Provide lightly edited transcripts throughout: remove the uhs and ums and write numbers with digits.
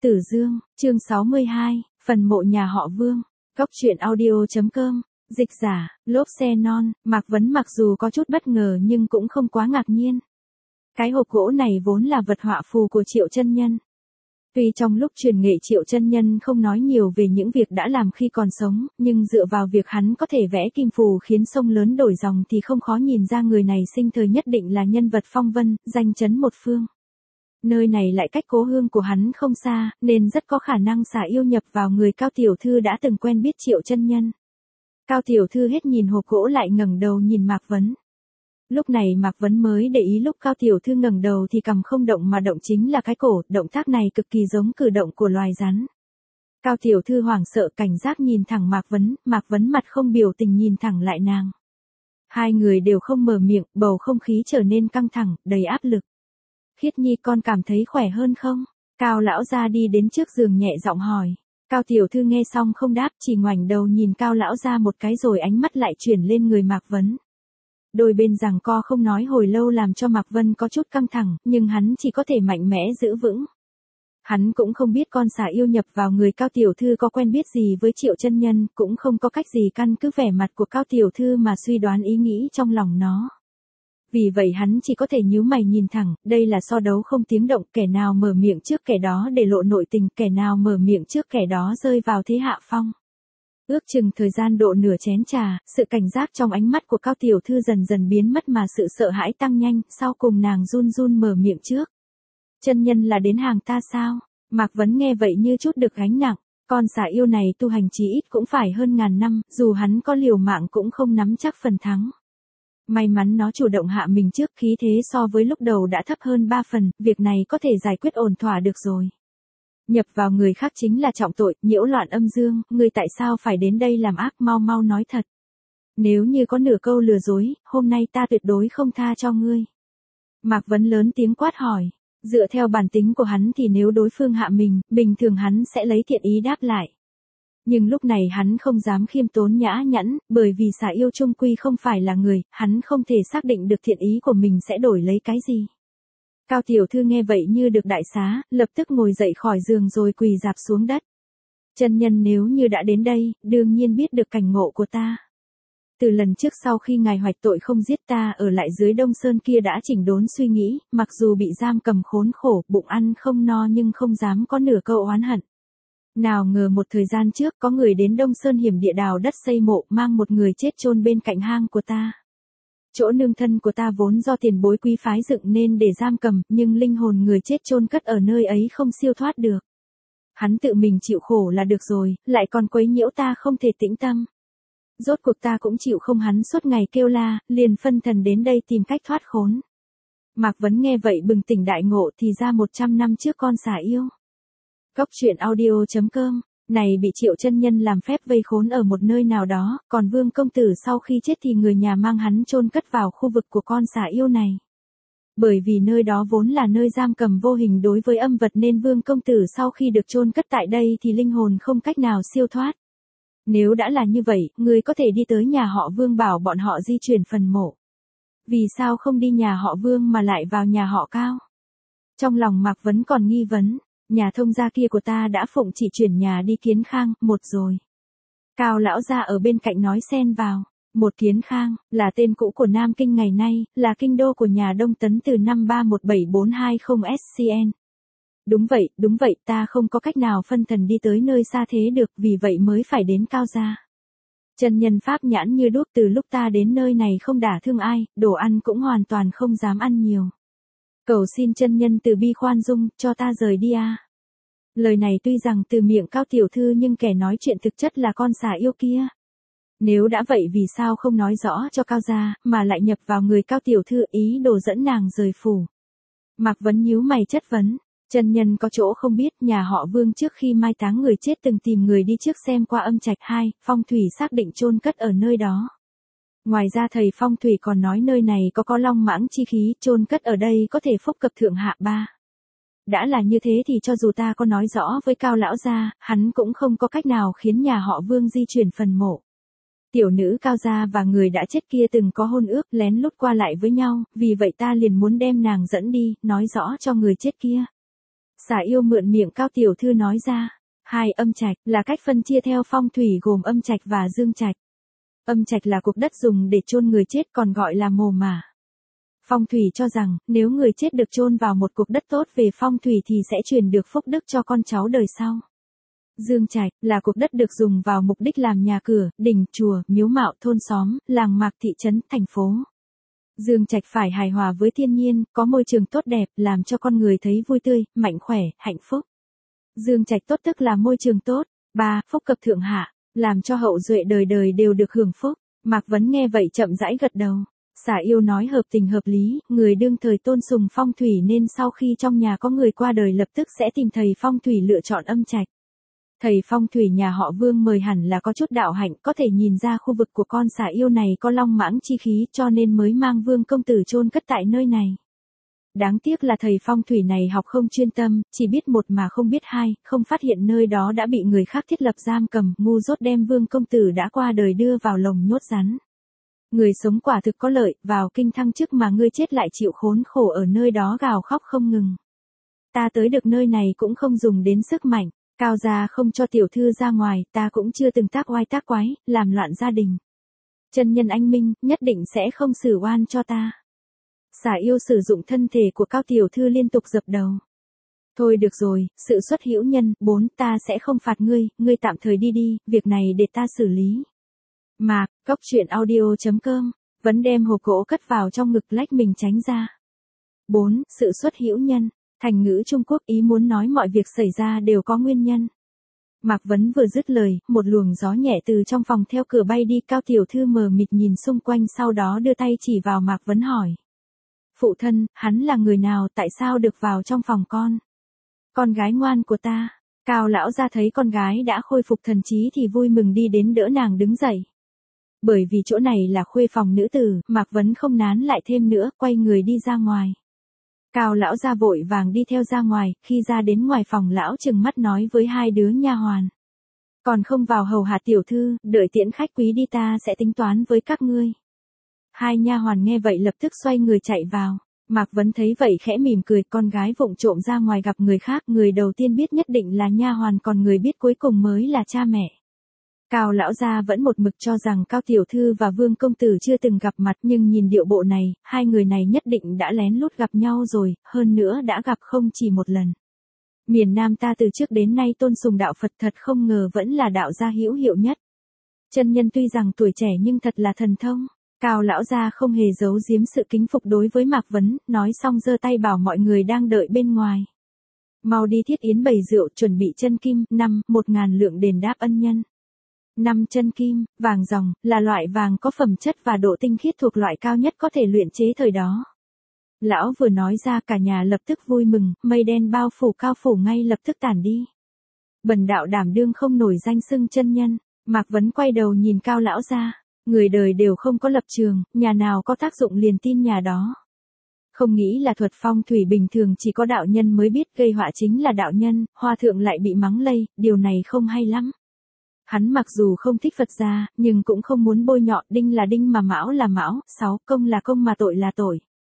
Tử Dương, chương 62, phần mộ nhà họ Vương. Góc truyện audio.com, dịch giả, lốp xe non. Mạc Vấn mặc dù có chút bất ngờ nhưng cũng không quá ngạc nhiên. Cái hộp gỗ này vốn là vật họa phù của Triệu Chân Nhân. Tuy trong lúc truyền nghệ Triệu Chân Nhân không nói nhiều về những việc đã làm khi còn sống, nhưng dựa vào việc hắn có thể vẽ kim phù khiến sông lớn đổi dòng thì không khó nhìn ra người này sinh thời nhất định là nhân vật phong vân, danh chấn một phương. Nơi này lại cách cố hương của hắn không xa, nên rất có khả năng xả yêu nhập vào người Cao tiểu thư đã từng quen biết Triệu Chân Nhân. Cao tiểu thư hết nhìn hộp gỗ lại ngẩng đầu nhìn Mạc Vấn. Lúc này Mạc Vấn mới để ý lúc Cao tiểu thư ngẩng đầu thì cằm không động mà động chính là cái cổ, động tác này cực kỳ giống cử động của loài rắn. Cao tiểu thư hoảng sợ cảnh giác nhìn thẳng Mạc Vấn mặt không biểu tình nhìn thẳng lại nàng. Hai người đều không mở miệng, bầu không khí trở nên căng thẳng, đầy áp lực. Khiết Nhi, con cảm thấy khỏe hơn không? Cao lão gia đi đến trước giường nhẹ giọng hỏi. Cao tiểu thư nghe xong không đáp, chỉ ngoảnh đầu nhìn Cao lão gia một cái rồi ánh mắt lại chuyển lên người Mạc Vấn. Đôi bên giằng co không nói hồi lâu làm cho Mạc Vân có chút căng thẳng, nhưng hắn chỉ có thể mạnh mẽ giữ vững. Hắn cũng không biết con xà yêu nhập vào người Cao tiểu thư có quen biết gì với Triệu Chân Nhân, cũng không có cách gì căn cứ vẻ mặt của Cao tiểu thư mà suy đoán ý nghĩ trong lòng nó. Vì vậy hắn chỉ có thể nhíu mày nhìn thẳng, đây là so đấu không tiếng động, kẻ nào mở miệng trước kẻ đó để lộ nội tình, kẻ nào mở miệng trước kẻ đó rơi vào thế hạ phong. Ước chừng thời gian độ nửa chén trà, sự cảnh giác trong ánh mắt của Cao tiểu thư dần dần biến mất mà sự sợ hãi tăng nhanh, sau cùng nàng run run mở miệng trước. Chân nhân là đến hàng ta sao? Mạc Vấn nghe vậy như chút được gánh nặng, con xà yêu này tu hành chí ít cũng phải hơn 1000 năm, dù hắn có liều mạng cũng không nắm chắc phần thắng. May mắn nó chủ động hạ mình trước, khí thế so với lúc đầu đã thấp hơn 3 phần, việc này có thể giải quyết ổn thỏa được rồi. Nhập vào người khác chính là trọng tội, nhiễu loạn âm dương, ngươi tại sao phải đến đây làm ác, mau nói thật. Nếu như có nửa câu lừa dối, hôm nay ta tuyệt đối không tha cho ngươi. Mạc Vấn lớn tiếng quát hỏi, dựa theo bản tính của hắn thì nếu đối phương hạ mình, bình thường hắn sẽ lấy thiện ý đáp lại. Nhưng lúc này hắn không dám khiêm tốn nhã nhặn, bởi vì xà yêu chung quy không phải là người, hắn không thể xác định được thiện ý của mình sẽ đổi lấy cái gì. Cao tiểu thư nghe vậy như được đại xá, lập tức ngồi dậy khỏi giường rồi quỳ rạp xuống đất. Chân nhân nếu như đã đến đây, đương nhiên biết được cảnh ngộ của ta. Từ lần trước sau khi ngài hoạch tội không giết ta ở lại dưới Đông Sơn kia đã chỉnh đốn suy nghĩ, mặc dù bị giam cầm khốn khổ, bụng ăn không no nhưng không dám có nửa câu oán hận. Nào ngờ một thời gian trước có người đến Đông Sơn hiểm địa đào đất xây mộ, mang một người chết chôn bên cạnh hang của ta. Chỗ nương thân của ta vốn do tiền bối quý phái dựng nên để giam cầm, nhưng linh hồn người chết chôn cất ở nơi ấy không siêu thoát được. Hắn tự mình chịu khổ là được rồi, lại còn quấy nhiễu ta không thể tĩnh tâm. Rốt cuộc ta cũng chịu không hắn suốt ngày kêu la, liền phân thần đến đây tìm cách thoát khốn. Mạc Vấn nghe vậy bừng tỉnh đại ngộ, thì ra 100 năm trước con xà yêu. Góc truyện audio.com, này bị Triệu Chân Nhân làm phép vây khốn ở một nơi nào đó, còn Vương công tử sau khi chết thì người nhà mang hắn chôn cất vào khu vực của con xà yêu này. Bởi vì nơi đó vốn là nơi giam cầm vô hình đối với âm vật nên Vương công tử sau khi được chôn cất tại đây thì linh hồn không cách nào siêu thoát. Nếu đã là như vậy, người có thể đi tới nhà họ Vương bảo bọn họ di chuyển phần mộ. Vì sao không đi nhà họ Vương mà lại vào nhà họ Cao? Trong lòng Mạc Vấn còn nghi vấn. Nhà thông gia kia của ta đã phụng chỉ chuyển nhà đi Kiến Khang, một rồi. Cao lão gia ở bên cạnh nói xen vào. Một Kiến Khang, là tên cũ của Nam Kinh ngày nay, là kinh đô của nhà Đông Tấn từ năm 317420 SCN. Đúng vậy, ta không có cách nào phân thần đi tới nơi xa thế được, vì vậy mới phải đến Cao gia. Chân nhân pháp nhãn như đuốc, từ lúc ta đến nơi này không đả thương ai, đồ ăn cũng hoàn toàn không dám ăn nhiều. Cầu xin chân nhân từ bi khoan dung, cho ta rời đi a. Lời này tuy rằng từ miệng Cao tiểu thư nhưng kẻ nói chuyện thực chất là con xà yêu kia. Nếu đã vậy vì sao không nói rõ cho Cao gia, mà lại nhập vào người Cao tiểu thư ý đồ dẫn nàng rời phủ. Mạc Vấn nhíu mày chất vấn, chân nhân có chỗ không biết, nhà họ Vương trước khi mai táng người chết từng tìm người đi trước xem qua âm trạch 2, phong thủy xác định chôn cất ở nơi đó. Ngoài ra thầy phong thủy còn nói nơi này có long mãng chi khí, chôn cất ở đây có thể phúc cập thượng hạ 3. Đã là như thế thì cho dù ta có nói rõ với Cao lão gia, hắn cũng không có cách nào khiến nhà họ Vương di chuyển phần mộ. Tiểu nữ Cao gia và người đã chết kia từng có hôn ước lén lút qua lại với nhau, vì vậy ta liền muốn đem nàng dẫn đi, nói rõ cho người chết kia. Xả yêu mượn miệng Cao tiểu thư nói ra. Hai âm trạch là cách phân chia theo phong thủy gồm âm trạch và dương trạch. Âm trạch là cục đất dùng để chôn người chết còn gọi là mồ mả. Phong thủy cho rằng, nếu người chết được chôn vào một cục đất tốt về phong thủy thì sẽ truyền được phúc đức cho con cháu đời sau. Dương trạch là cục đất được dùng vào mục đích làm nhà cửa, đình, chùa, miếu mạo, thôn xóm, làng mạc, thị trấn, thành phố. Dương trạch phải hài hòa với thiên nhiên, có môi trường tốt đẹp, làm cho con người thấy vui tươi, mạnh khỏe, hạnh phúc. Dương trạch tốt tức là môi trường tốt. 3. Phúc cập thượng hạ, làm cho hậu duệ đời đời đều được hưởng phúc. Mạc Vấn nghe vậy chậm rãi gật đầu. Xả yêu nói hợp tình hợp lý, người đương thời tôn sùng phong thủy nên sau khi trong nhà có người qua đời lập tức sẽ tìm thầy phong thủy lựa chọn âm trạch. Thầy phong thủy nhà họ Vương mời hẳn là có chút đạo hạnh, có thể nhìn ra khu vực của con xả yêu này có long mãng chi khí cho nên mới mang Vương công tử chôn cất tại nơi này. Đáng tiếc là thầy phong thủy này học không chuyên tâm, chỉ biết một mà không biết hai, không phát hiện nơi đó đã bị người khác thiết lập giam cầm, ngu dốt đem Vương công tử đã qua đời đưa vào lồng nhốt rắn. Người sống quả thực có lợi, vào kinh thăng chức mà ngươi chết lại chịu khốn khổ ở nơi đó gào khóc không ngừng. Ta tới được nơi này cũng không dùng đến sức mạnh, Cao gia không cho tiểu thư ra ngoài, ta cũng chưa từng tác oai tác quái, làm loạn gia đình. Chân nhân anh minh, nhất định sẽ không xử oan cho ta. Xả yêu sử dụng thân thể của Cao tiểu thư liên tục dập đầu. Thôi được rồi, sự xuất hữu nhân. 4. Ta sẽ không phạt ngươi, ngươi tạm thời đi đi, việc này để ta xử lý. Mạc, Cốc Truyện Audio.com, Vấn đem hộp gỗ cất vào trong ngực lách mình tránh ra. 4. Sự xuất hữu nhân, thành ngữ Trung Quốc ý muốn nói mọi việc xảy ra đều có nguyên nhân. Mạc Vấn vừa dứt lời, một luồng gió nhẹ từ trong phòng theo cửa bay đi. Cao tiểu thư mờ mịt nhìn xung quanh sau đó đưa tay chỉ vào Mạc Vấn hỏi. Phụ thân, hắn là người nào, tại sao được vào trong phòng con? Con gái ngoan của ta. Cao lão gia thấy con gái đã khôi phục thần trí thì vui mừng đi đến đỡ nàng đứng dậy. Bởi vì chỗ này là khuê phòng nữ tử, Mạc Vấn không nán lại thêm nữa, quay người đi ra ngoài. Cao lão gia vội vàng đi theo ra ngoài, khi ra đến ngoài phòng lão trừng mắt nói với hai đứa nha hoàn. Còn không vào hầu hạ tiểu thư, đợi tiễn khách quý đi ta sẽ tính toán với các ngươi. Hai nha hoàn nghe vậy lập tức xoay người chạy vào. Mạc Vấn thấy vậy khẽ mỉm cười, con gái vụng trộm ra ngoài gặp người khác, người đầu tiên biết nhất định là nha hoàn còn người biết cuối cùng mới là cha mẹ. Cao lão gia vẫn một mực cho rằng Cao tiểu thư và Vương công tử chưa từng gặp mặt nhưng nhìn điệu bộ này, hai người này nhất định đã lén lút gặp nhau rồi, hơn nữa đã gặp không chỉ một lần. Miền Nam ta từ trước đến nay tôn sùng đạo Phật thật không ngờ vẫn là đạo gia hữu hiệu nhất. Chân nhân tuy rằng tuổi trẻ nhưng thật là thần thông. Cao lão gia không hề giấu giếm sự kính phục đối với Mạc Vấn, nói xong giơ tay bảo mọi người đang đợi bên ngoài. Mau đi thiết yến bày rượu chuẩn bị chân kim, 1.000 lượng đền đáp ân nhân. 5 chân kim, vàng ròng, là loại vàng có phẩm chất và độ tinh khiết thuộc loại cao nhất có thể luyện chế thời đó. Lão vừa nói ra cả nhà lập tức vui mừng, mây đen bao phủ Cao phủ ngay lập tức tản đi. Bần đạo đảm đương không nổi danh xưng chân nhân. Mạc Vấn quay đầu nhìn Cao lão gia. Người đời đều không có lập trường, nhà nào có tác dụng liền tin nhà đó. Không nghĩ là thuật phong thủy bình thường chỉ có đạo nhân mới biết, gây họa chính là đạo nhân, hòa thượng lại bị mắng lây, điều này không hay lắm. Hắn mặc dù không thích Phật gia, nhưng cũng không muốn bôi nhọ, đinh là đinh mà mão là mão. 6. Công là công mà tội là tội.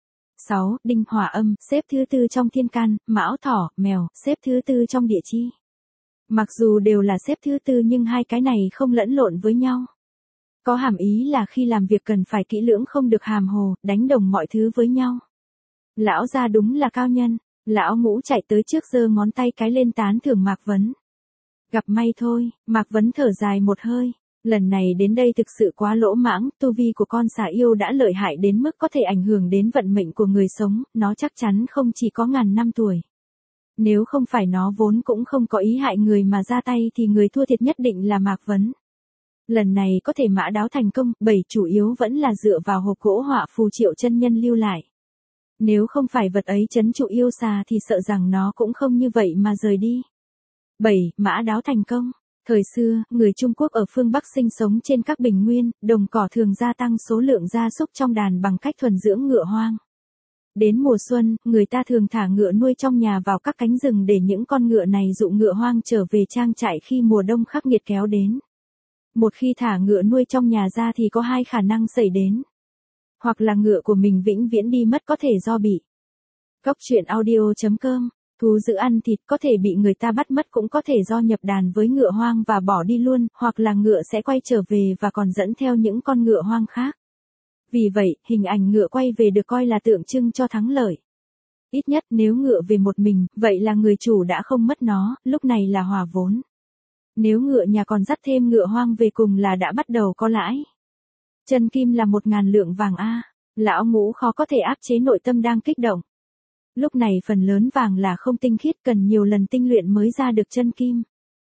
6. Đinh hỏa âm, xếp thứ tư trong thiên can, mão thỏ, mèo, xếp thứ tư trong địa chi. Mặc dù đều là xếp thứ tư nhưng hai cái này không lẫn lộn với nhau. Có hàm ý là khi làm việc cần phải kỹ lưỡng không được hàm hồ, đánh đồng mọi thứ với nhau. Lão gia đúng là cao nhân, lão ngũ chạy tới trước giơ ngón tay cái lên tán thưởng Mạc Vấn. Gặp may thôi, Mạc Vấn thở dài một hơi, lần này đến đây thực sự quá lỗ mãng, tu vi của con xà yêu đã lợi hại đến mức có thể ảnh hưởng đến vận mệnh của người sống, nó chắc chắn không chỉ có ngàn năm tuổi. Nếu không phải nó vốn cũng không có ý hại người mà ra tay thì người thua thiệt nhất định là Mạc Vấn. Lần này có thể mã đáo thành công, chủ yếu vẫn là dựa vào hộp gỗ họa phù Triệu chân nhân lưu lại. Nếu không phải vật ấy trấn trụ yêu xà thì sợ rằng nó cũng không như vậy mà rời đi. 7. Mã đáo thành công. Thời xưa, người Trung Quốc ở phương Bắc sinh sống trên các bình nguyên, đồng cỏ thường gia tăng số lượng gia súc trong đàn bằng cách thuần dưỡng ngựa hoang. Đến mùa xuân, người ta thường thả ngựa nuôi trong nhà vào các cánh rừng để những con ngựa này dụ ngựa hoang trở về trang trại khi mùa đông khắc nghiệt kéo đến. Một khi thả ngựa nuôi trong nhà ra thì có hai khả năng xảy đến. Hoặc là ngựa của mình vĩnh viễn đi mất, có thể do bị. Cốc Truyện Audio.com Thú giữ ăn thịt có thể bị người ta bắt mất, cũng có thể do nhập đàn với ngựa hoang và bỏ đi luôn, hoặc là ngựa sẽ quay trở về và còn dẫn theo những con ngựa hoang khác. Vì vậy, hình ảnh ngựa quay về được coi là tượng trưng cho thắng lợi. Ít nhất nếu ngựa về một mình, vậy là người chủ đã không mất nó, lúc này là hòa vốn. Nếu ngựa nhà còn dắt thêm ngựa hoang về cùng là đã bắt đầu có lãi. Chân kim là 1.000 lượng vàng a. Lão Ngũ khó có thể áp chế nội tâm đang kích động. Lúc này phần lớn vàng là không tinh khiết, cần nhiều lần tinh luyện mới ra được chân kim.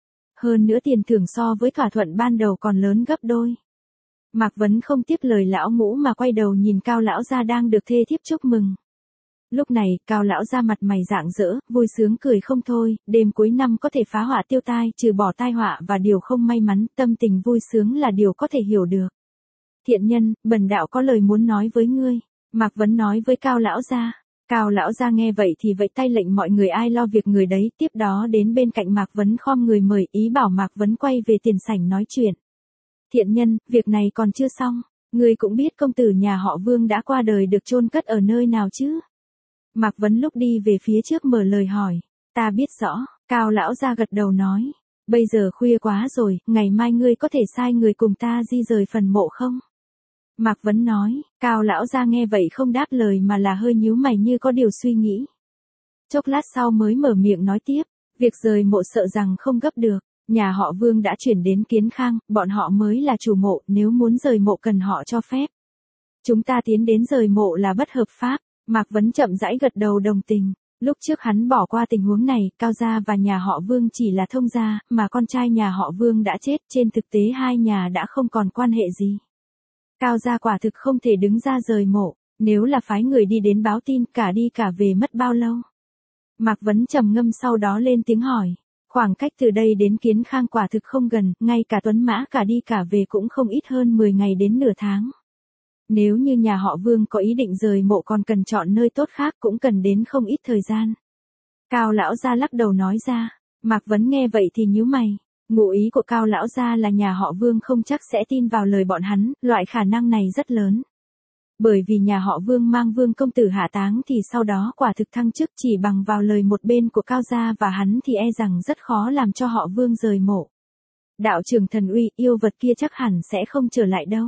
Hơn nữa tiền thưởng so với thỏa thuận ban đầu còn lớn gấp đôi. Mạc Vấn không tiếp lời lão Ngũ mà quay đầu nhìn Cao lão gia đang được thê thiếp chúc mừng. Lúc này, Cao lão gia mặt mày rạng rỡ, vui sướng cười không thôi, đêm cuối năm có thể phá họa tiêu tai, trừ bỏ tai họa và điều không may mắn, tâm tình vui sướng là điều có thể hiểu được. Thiện nhân, bần đạo có lời muốn nói với ngươi, Mạc Vấn nói với Cao lão gia. Cao lão gia nghe vậy thì vẫy tay lệnh mọi người ai lo việc người đấy, tiếp đó đến bên cạnh Mạc Vấn khom người mời, ý bảo Mạc Vấn quay về tiền sảnh nói chuyện. Thiện nhân, việc này còn chưa xong, ngươi cũng biết công tử nhà họ Vương đã qua đời được chôn cất ở nơi nào chứ? Mạc Vấn lúc đi về phía trước mở lời hỏi. Ta biết rõ, Cao lão gia gật đầu nói. Bây giờ khuya quá rồi, ngày mai ngươi có thể sai người cùng ta di rời phần mộ không? Mạc Vấn nói. Cao lão gia nghe vậy không đáp lời mà là hơi nhíu mày như có điều suy nghĩ. Chốc lát sau mới mở miệng nói tiếp. Việc rời mộ sợ rằng không gấp được. Nhà họ Vương đã chuyển đến Kiến Khang, bọn họ mới là chủ mộ, nếu muốn rời mộ cần họ cho phép. Chúng ta tiến đến rời mộ là bất hợp pháp. Mạc Vấn chậm rãi gật đầu đồng tình. Lúc trước hắn bỏ qua tình huống này, Cao gia và nhà họ Vương chỉ là thông gia, mà con trai nhà họ Vương đã chết, trên thực tế hai nhà đã không còn quan hệ gì. Cao gia quả thực không thể đứng ra rời mộ, nếu là phái người đi đến báo tin, cả đi cả về mất bao lâu? Mạc Vấn trầm ngâm sau đó lên tiếng hỏi. Khoảng cách từ đây đến Kiến Khang quả thực không gần, ngay cả tuấn mã cả đi cả về cũng không ít hơn 10 ngày đến nửa tháng. Nếu như nhà họ Vương có ý định rời mộ còn cần chọn nơi tốt khác cũng cần đến không ít thời gian. Cao lão gia lắc đầu nói ra. Mạc Vấn nghe vậy thì nhíu mày. Ngụ ý của Cao lão gia là nhà họ Vương không chắc sẽ tin vào lời bọn hắn, loại khả năng này rất lớn. Bởi vì nhà họ Vương mang Vương công tử hạ táng thì sau đó quả thực thăng chức, chỉ bằng vào lời một bên của Cao gia và hắn thì e rằng rất khó làm cho họ Vương rời mộ. Đạo trưởng thần uy, yêu vật kia chắc hẳn sẽ không trở lại đâu.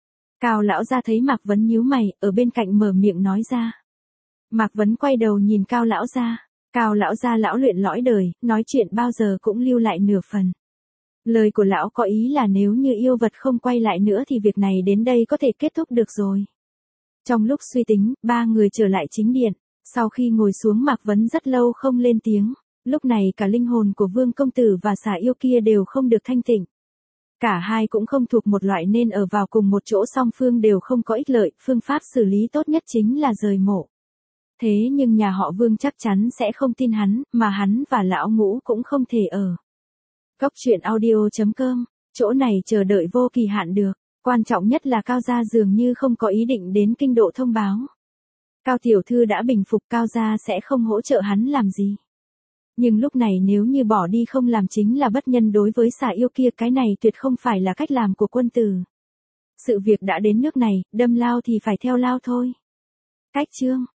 Cao lão gia thấy Mạc Vấn nhíu mày, ở bên cạnh mở miệng nói ra. Mạc Vấn quay đầu nhìn Cao lão gia. Cao lão gia lão luyện lõi đời, nói chuyện bao giờ cũng lưu lại nửa phần. Lời của lão có ý là nếu như yêu vật không quay lại nữa thì việc này đến đây có thể kết thúc được rồi. Trong lúc suy tính, ba người trở lại chính điện. Sau khi ngồi xuống Mạc Vấn rất lâu không lên tiếng. Lúc này cả linh hồn của Vương công tử và xà yêu kia đều không được thanh tịnh. Cả hai cũng không thuộc một loại nên ở vào cùng một chỗ, song phương đều không có ích lợi, phương pháp xử lý tốt nhất chính là rời mộ. Thế nhưng nhà họ Vương chắc chắn sẽ không tin hắn, mà hắn và lão Ngũ cũng không thể ở. Góc truyện audio.com, chỗ này chờ đợi vô kỳ hạn được, quan trọng nhất là Cao gia dường như không có ý định đến kinh độ thông báo. Cao tiểu thư đã bình phục, Cao gia sẽ không hỗ trợ hắn làm gì. Nhưng lúc này nếu như bỏ đi không làm chính là bất nhân đối với xà yêu kia, cái này tuyệt không phải là cách làm của quân tử. Sự việc đã đến nước này, đâm lao thì phải theo lao thôi. Cách chương